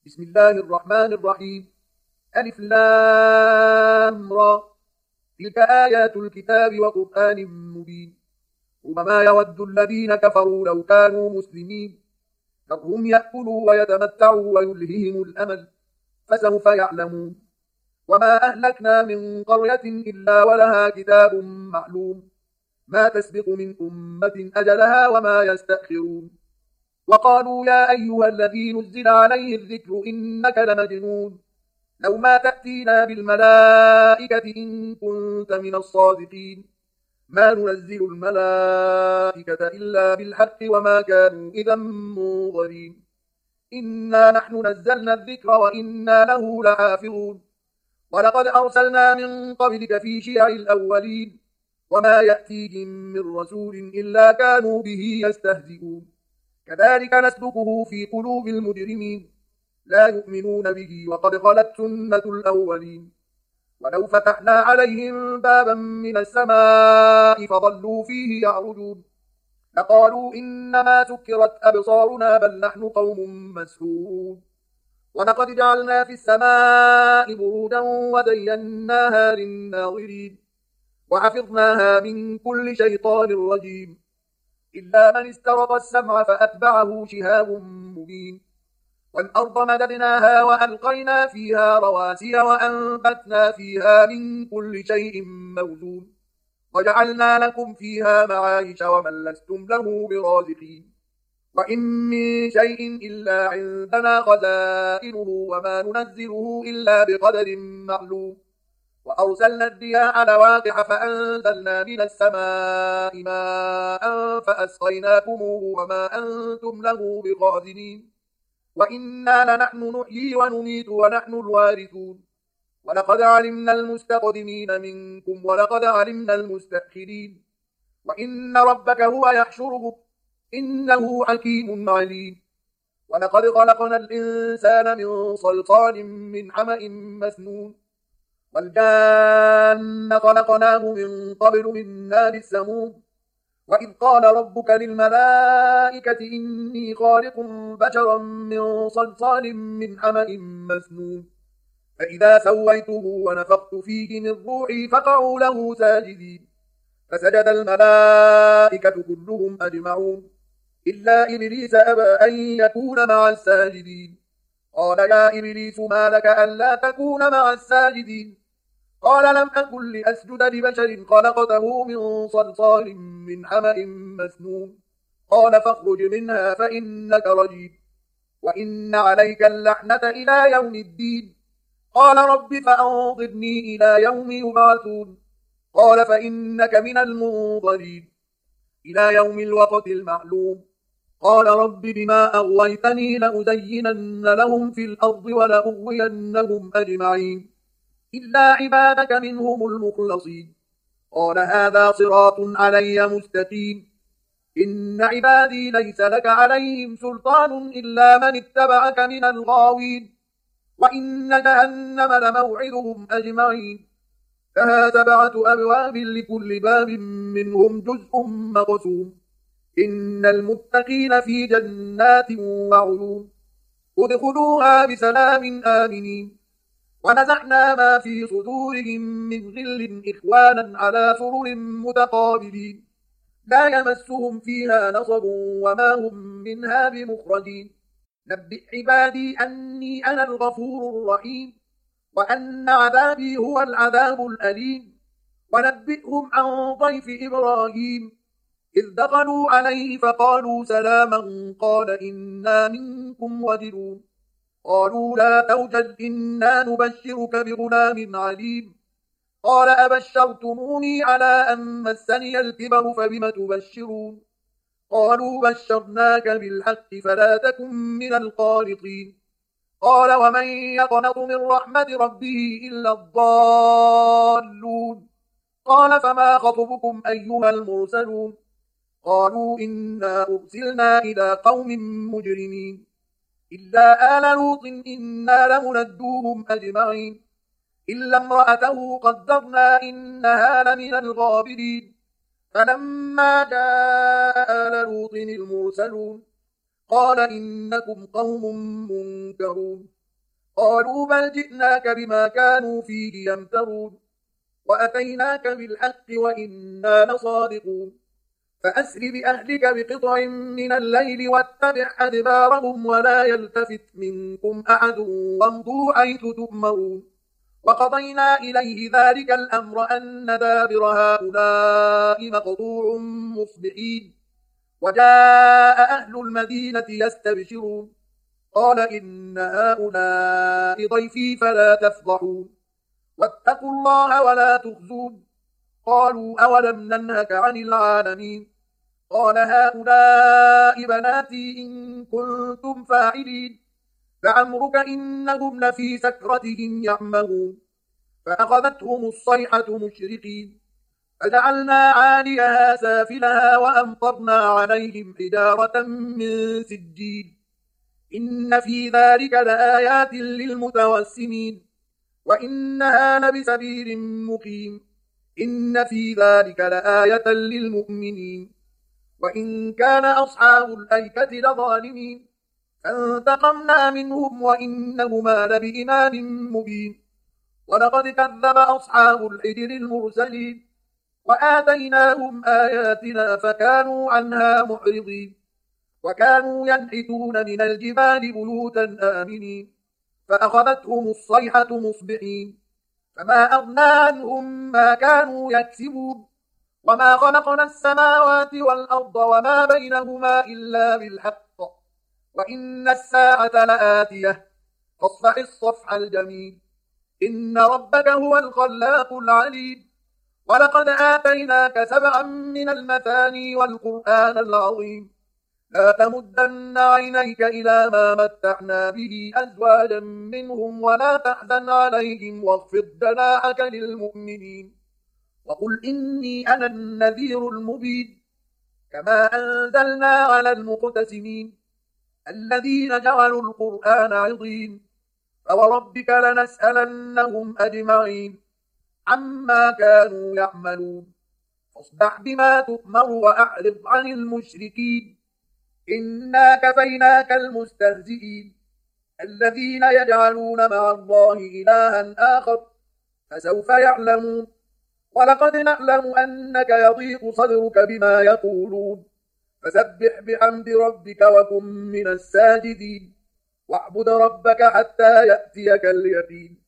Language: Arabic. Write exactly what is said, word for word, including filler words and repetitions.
بسم الله الرحمن الرحيم. ألف لام را. تلك آيات الكتاب وقرآن مبين. ربما يود الذين كفروا لو كانوا مسلمين ذرهم يأكلوا ويتمتعوا ويلههم الأمل فسوف يعلمون. وما أهلكنا من قرية إلا ولها كتاب معلوم ما تسبق من أمة أجلها وما يستأخرون. وقالوا يا أيها الذي نزل عليه الذكر إنك لمجنون لو ما تأتينا بالملائكة إن كنت من الصادقين ما ننزل الملائكة إلا بالحق وما كانوا إذا منظرين. إنا نحن نزلنا الذكر وإنا له لحافظون. ولقد أرسلنا من قبلك في شيع الأولين وما يأتيهم من رسول إلا كانوا به يستهزئون. كذلك نسلكه في قلوب المجرمين لا يؤمنون به وقد خلت سنة الأولين. ولو فتحنا عليهم بابا من السماء فظلوا فيه يعرجون لقالوا إنما سكرت أبصارنا بل نحن قوم مسحورون. ولقد جعلنا في السماء بروجا وزيناها للناظرين وحفظناها من كل شيطان رجيم إلا من استرق السمع فأتبعه شهاب مبين. والأرض مددناها وألقينا فيها رواسي وأنبتنا فيها من كل شيء موزون وجعلنا لكم فيها معايش ومن لستم له برازقين. وإن من شيء إلا عندنا خزائنه وما ننزله إلا بقدر معلوم. وأرسلنا الرياح لواقح فأنزلنا من السماء ماء فأسقيناكموه وما أنتم له بخازنين. وإنا لنحن نحيي ونميت ونحن الوارثون. ولقد علمنا المستقدمين منكم ولقد علمنا المستأخرين. وإن ربك هو يحشرهم إنه حكيم عليم. ولقد خلقنا الإنسان من صلصال من حمأ مسنون والجان خلقناه من قبل من نار السموم. وإذ قال ربك للملائكة إني خالق بشرا من صلصال من حمأ مسنون فإذا سويته ونفخت فيه من روحي فقعوا له ساجدين فسجد الملائكة كلهم أجمعون إلا إبليس أبى أن يكون مع الساجدين. قال يا إبليس ما لك ألا تكون مع الساجدين قال لم أكن لأسجد لبشر خلقته من صلصال من حمأ مسنون قال فاخرج منها فإنك رجيم وإن عليك اللعنة إلى يوم الدين. قال رب فأنظرني إلى يوم يبعثون قال فإنك من المنظرين إلى يوم الوقت المعلوم. قال رب بما أغويتني لأزينن لهم في الأرض ولأغوينهم أجمعين إلا عبادك منهم المخلصين. قال هذا صراط علي مستقيم. إن عبادي ليس لك عليهم سلطان إلا من اتبعك من الغاوين. وإن جهنم لموعدهم أجمعين فها سبعة أبواب لكل باب منهم جزء مقسوم. إن المتقين في جنات وعيون ادخلوها بسلام آمنين. ونزعنا ما في صدورهم من غل إخوانا على سرر متقابلين لا يمسهم فيها نصب وما هم منها بمخرجين. نبئ عبادي أني أنا الغفور الرحيم وأن عذابي هو العذاب الأليم. ونبئهم عن ضيف إبراهيم إذ دخلوا عليه فقالوا سلاما قال إنا منكم وجلون قالوا لا توجل إنا نبشرك بغلام عليم قال أبشرتموني على أن مسني الكبر فبم تبشرون قالوا بشرناك بالحق فلا تكن من القانطين. قال ومن يقنط من رحمة ربه إلا الضالون. قال فما خطبكم أيها المرسلون قالوا إنا أرسلنا إلى قوم مجرمين إلا آل لوط إنا لمنجوهم أجمعين إلا امرأته قدرنا إنها لمن الغابرين. فلما جاء آل لوط المرسلون قال إنكم قوم منكرون قالوا بل جئناك بما كانوا فيه يمترون وأتيناك بالحق وإنا لصادقون فأسر بأهلك بقطع من الليل واتبع أدبارهم ولا يلتفت منكم أحد وامضوا حيث تؤمرون وقضينا إليه ذلك الأمر أن دابر هؤلاء مقطوع مصبحين وجاء أهل المدينة يستبشرون قال إن هؤلاء ضيفي فلا تفضحون واتقوا الله ولا تخزون قالوا أولم ننهك عن العالمين قال هؤلاء بناتي إن كنتم فاعلين فعمرك إنهم لفي سكرتهم يعمهون فأخذتهم الصيحة مشرقين فجعلنا عاليها سافلها وأمطرنا عليهم حجارة من سجيل إن في ذلك لآيات للمتوسمين وإنها لبسبيل مقيم إن في ذلك لآية للمؤمنين وإن كان أصحاب الأيكة لظالمين فانتقمنا منهم وإنهما لبإمام مبين ولقد كذب أصحاب الحجر المرسلين وآتيناهم آياتنا فكانوا عنها معرضين وكانوا ينحتون من الجبال بيوتا آمنين فأخذتهم الصيحة مصبحين فما أغنى عنهم ما كانوا يكسبون وما خلقنا السماوات والأرض وما بينهما إلا بالحق وإن الساعة لآتية فاصفح الصفح الجميل إن ربك هو الخلاق العليم ولقد آتيناك سبعا من المثاني والقرآن العظيم لا تمدن عينيك إلى ما متعنا به أزواجا منهم ولا تحزن عليهم واخفض جناحك للمؤمنين وقل إني أنا النذير المبين كما أنزلنا على المقتسمين الذين جعلوا القرآن عضين فوربك لنسألنهم أجمعين عما كانوا يعملون فاصدع بما تؤمر وأعرض عن المشركين إنا كفيناك المستهزئين الذين يجعلون مع الله إلها آخر فسوف يعلمون ولقد نعلم أنك يضيق صدرك بما يقولون فسبح بحمد ربك وكن من الساجدين واعبد ربك حتى يأتيك اليقين